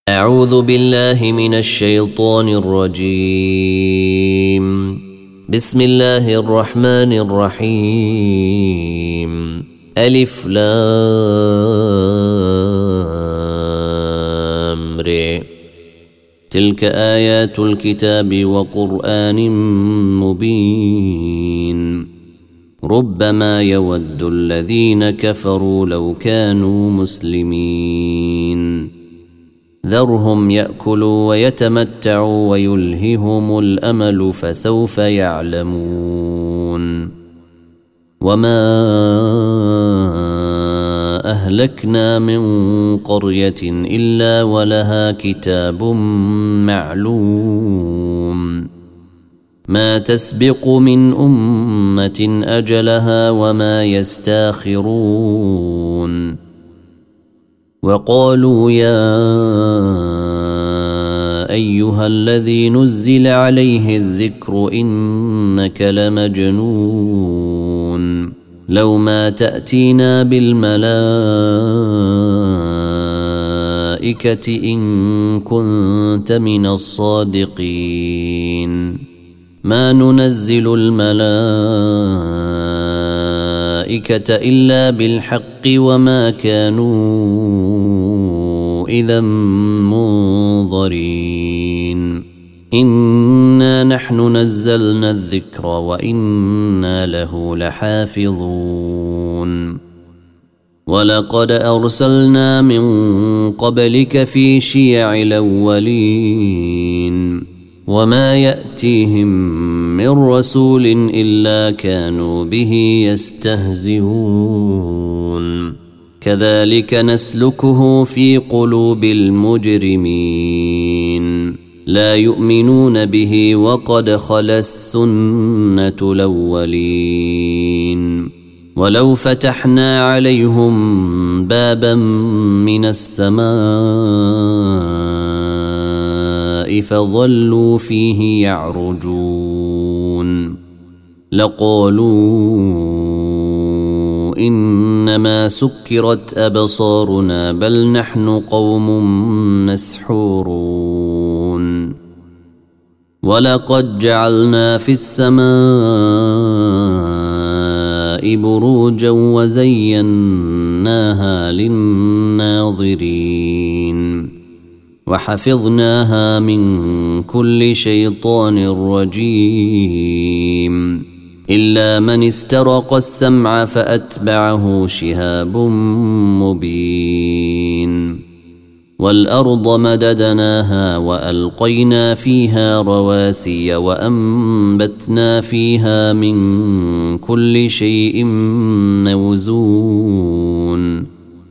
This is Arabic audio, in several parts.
أعوذ بالله من الشيطان الرجيم. بسم الله الرحمن الرحيم. ألف لام ر. تلك آيات الكتاب وقرآن مبين. ربما يود الذين كفروا لو كانوا مسلمين. ذرهم يأكلوا ويتمتعوا ويلههم الأمل فسوف يعلمون. وما أهلكنا من قرية إلا ولها كتاب معلوم. ما تسبق من أمة أجلها وما يستاخرون. وقالوا يا أيها الذي نزل عليه الذكر إنك لمجنون. لو ما تأتينا بالملائكة إن كنت من الصادقين. ما ننزل الملائكة إلا بالحق وما كانوا إذا منظرين. إنا نحن نزلنا الذكر وإنا له لحافظون. ولقد أرسلنا من قبلك في شيع الأولين. وما يأتيهم من رسول إلا كانوا به يستهزئون. كذلك نسلكه في قلوب المجرمين. لا يؤمنون به وقد خلا السنة الأولين. ولو فتحنا عليهم بابا من السماء فظلوا فيه يعرجون لقالوا إنما سكرت أبصارنا بل نحن قوم مسحورون. ولقد جعلنا في السماء بروجا وزيناها للناظرين. وحفظناها من كل شيطان رجيم إلا من استرق السمع فأتبعه شهاب مبين. والأرض مددناها وألقينا فيها رواسي وأنبتنا فيها من كل شيء موزون.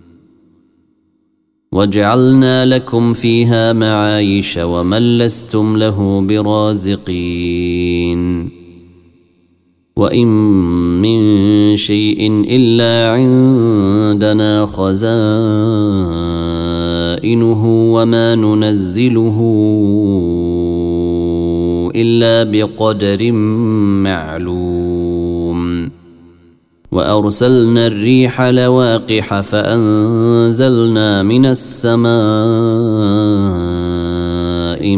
وجعلنا لكم فيها معايش ومن لستم له برازقين. وإن من شيء إلا عندنا خزائنه وما ننزله إلا بقدر معلوم. وأرسلنا الريح لواقح فأنزلنا من السماء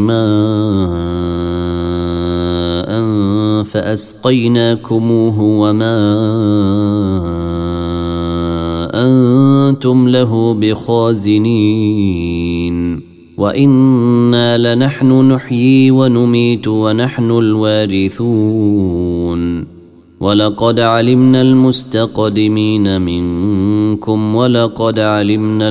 ماء فأسقيناكموه وما أنتم له بخازنين. وإنا لنحن نحيي ونميت ونحن الوارثون. ولقد علمنا المستقدمين منكم ولقد علمنا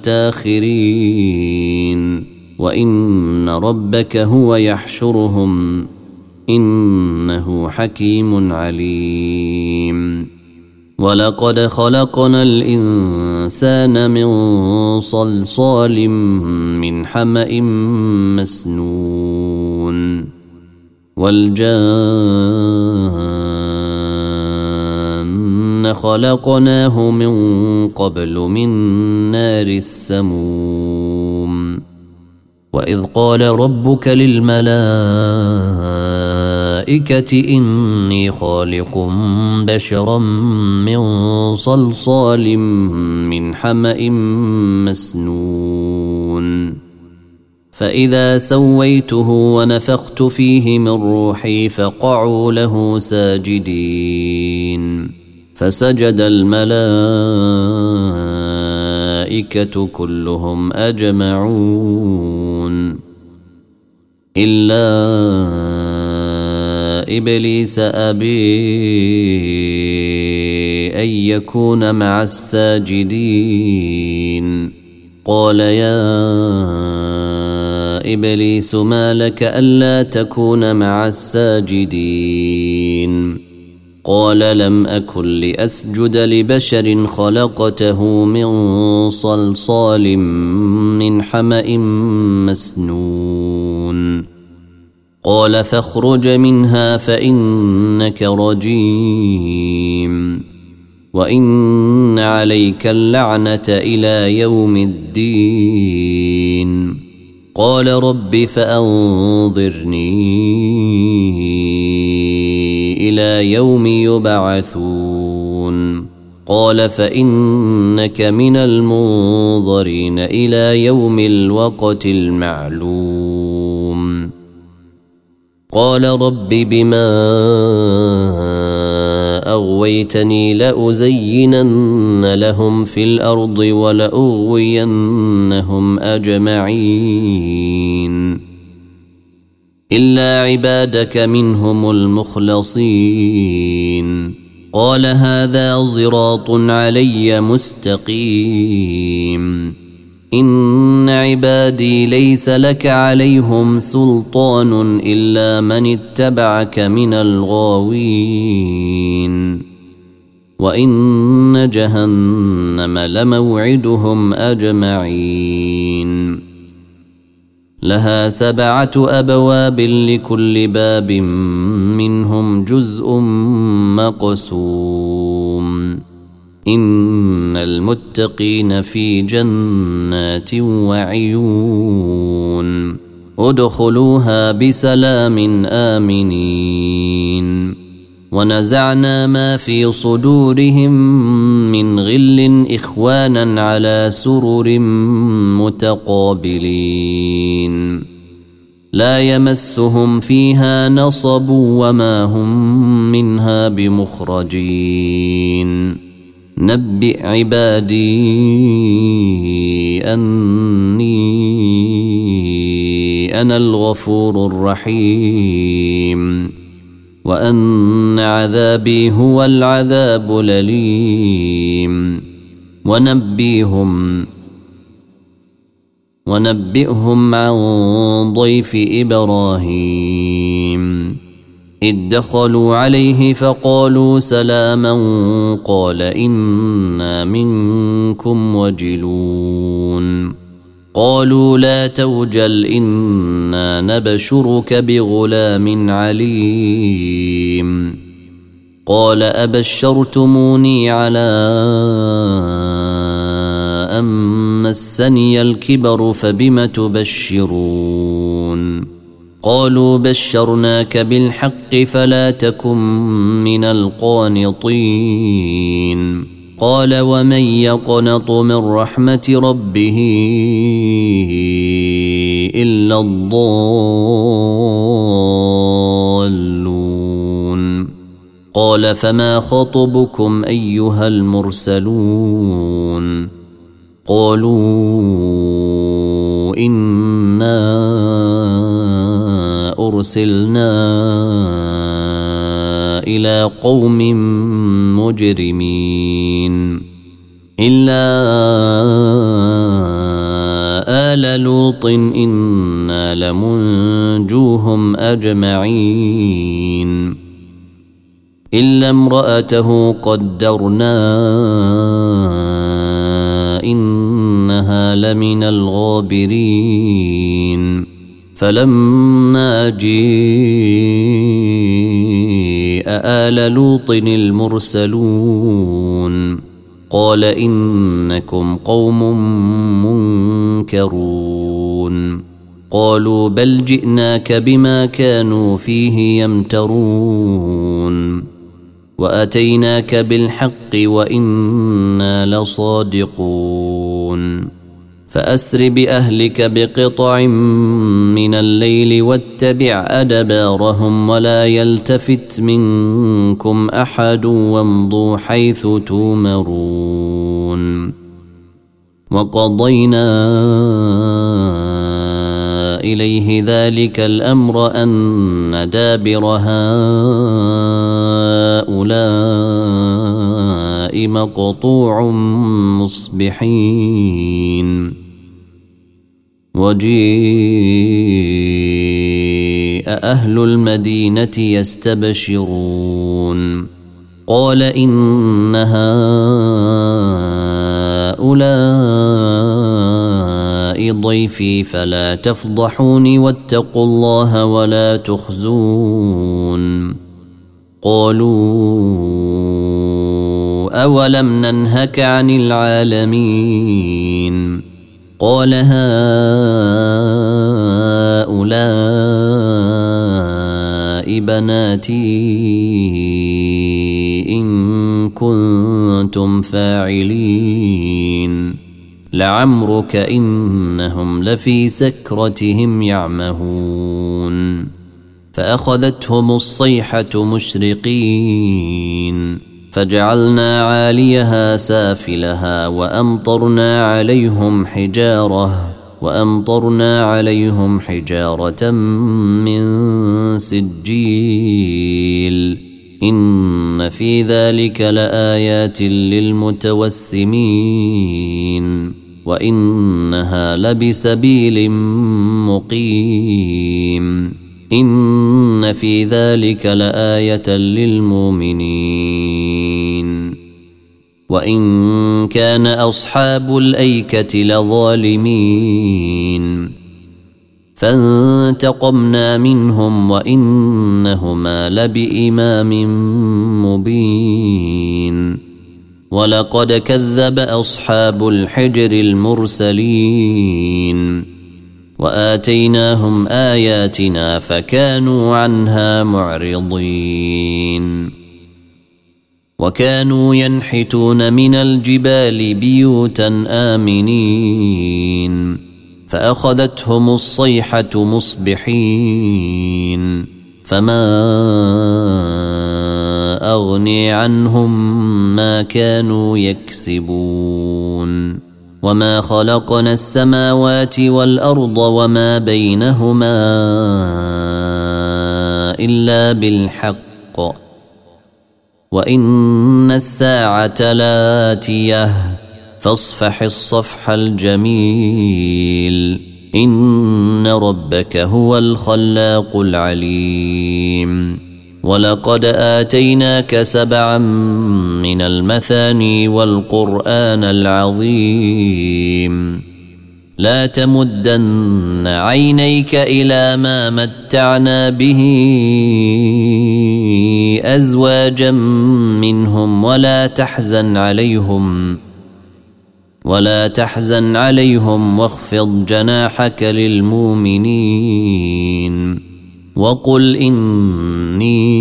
المستاخرين. وإن ربك هو يحشرهم إنه حكيم عليم. ولقد خلقنا الإنسان من صلصال من حمأ مسنون. والجان خلقناه من قبل من نار السموم. وإذ قال ربك للملائكة إني خالق بشرا من صلصال من حمأ مسنون فإذا سويته ونفخت فيه من روحي فقعوا له ساجدين فسجد الملائكة كلهم أجمعون إلا إبليس أبي أن يكون مع الساجدين قال يا إبليس ما لك ألا تكون مع الساجدين قال لم أكن لأسجد لبشر خلقته من صلصال من حمأ مسنون قال فاخرج منها فإنك رجيم وإن عليك اللعنة إلى يوم الدين قال رب فأنظرني إلى يوم يبعثون قال فإنك من المنظرين إلى يوم الوقت المعلوم قال رب بما أغويتني لأزينن لهم في الأرض ولأغوينهم أجمعين إلا عبادك منهم المخلصين قال هذا صراط علي مستقيم إن عبادي ليس لك عليهم سلطان إلا من اتبعك من الغاوين وإن جهنم لموعدهم أجمعين لها 7 أبواب لكل باب منهم جزء مقسوم إن المتقين في جنات وعيون ادخلوها بسلام آمنين ونزعنا ما في صدورهم من غل إخوانا على سرر متقابلين لا يمسهم فيها نصب وما هم منها بمخرجين نبئ عبادي أني أنا الغفور الرحيم وأن عذابي هو العذاب الأليم ونبئهم عن ضيف إبراهيم إذ دخلوا عليه فقالوا سلاما قال إنا منكم وجلون قالوا لا توجل إنا نبشرك بغلام عليم قال أبشرتموني على أن مسني الكبر فبم تبشرون قالوا بشرناك بالحق فلا تكن من القانطين قال ومن يقنط من رحمة ربه إلا الضالون قال فما خطبكم أيها المرسلون قالوا إنا أرسلنا إلى قوم مجرمين إلا آل لوط إنا لمنجوهم أجمعين إلا امرأته قدرنا إنها لمن الغابرين فلما جيء آل لوط المرسلون قال إنكم قوم منكرون قالوا بل جئناك بما كانوا فيه يمترون وأتيناك بالحق وإنا لصادقون فأسر بأهلك بقطع من الليل واتبع أدبارهم ولا يلتفت منكم أحد وامضوا حيث تومرون وقضينا إليه ذلك الأمر أن دابر هؤلاء مقطوع مصبحين وجيء أهل المدينة يستبشرون قال إن هؤلاء ضيفي فلا تفضحوني واتقوا الله ولا تخزون قالوا أولم ننهك عن العالمين قال هؤلاء بناتي إن كنتم فاعلين لعمرك إنهم لفي سكرتهم يعمهون فأخذتهم الصيحة مشرقين فجعلنا عاليها سافلها وأمطرنا عليهم حجارة من سجيل إن في ذلك لآيات للمتوسمين وإنها لبسبيل مقيم إن في ذلك لآية للمؤمنين وإن كان أصحاب الأيكة لظالمين فانتقمنا منهم وإنهما لبإمام مبين ولقد كذب أصحاب الحجر المرسلين وآتيناهم آياتنا فكانوا عنها معرضين وكانوا ينحتون من الجبال بيوتا آمنين فأخذتهم الصيحة مصبحين فما أغني عنهم ما كانوا يكسبون وما خلقنا السماوات والأرض وما بينهما إلا بالحق وإن الساعة لآتية فاصفح الصفح الجميل إن ربك هو الخلاق العليم ولقد آتيناك 7 من المثاني والقرآن العظيم لا تمدن عينيك إلى ما متعنا به أزواجا منهم ولا تحزن عليهم واخفض جناحك للمؤمنين وقل إني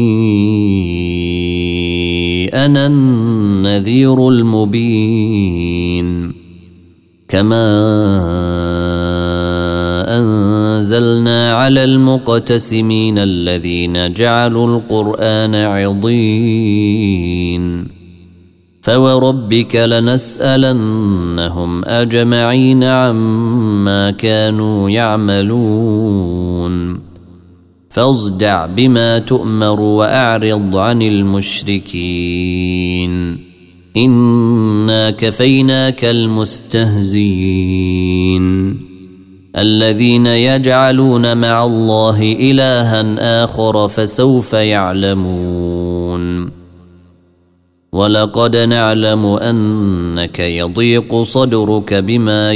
أنا النذير المبين كما أنزلنا على المقتسمين الذين جعلوا القرآن عضين فوربك لنسألنهم أجمعين عما كانوا يعملون فاصدع بما تؤمر وأعرض عن المشركين إنا كفيناك المستهزئين الذين يجعلون مع الله إلها آخر فسوف يعلمون ولقد نعلم أنك يضيق صدرك بما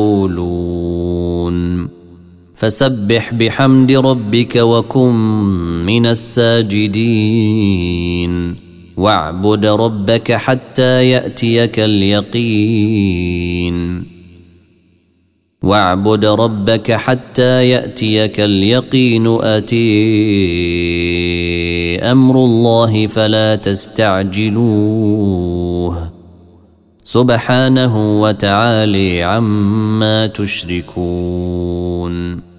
يقولون فسبح بحمد ربك وكن من الساجدين واعبد ربك حتى يأتيك اليقين أتي أمر الله فلا تستعجلوه سبحانه وتعالى عما تشركون.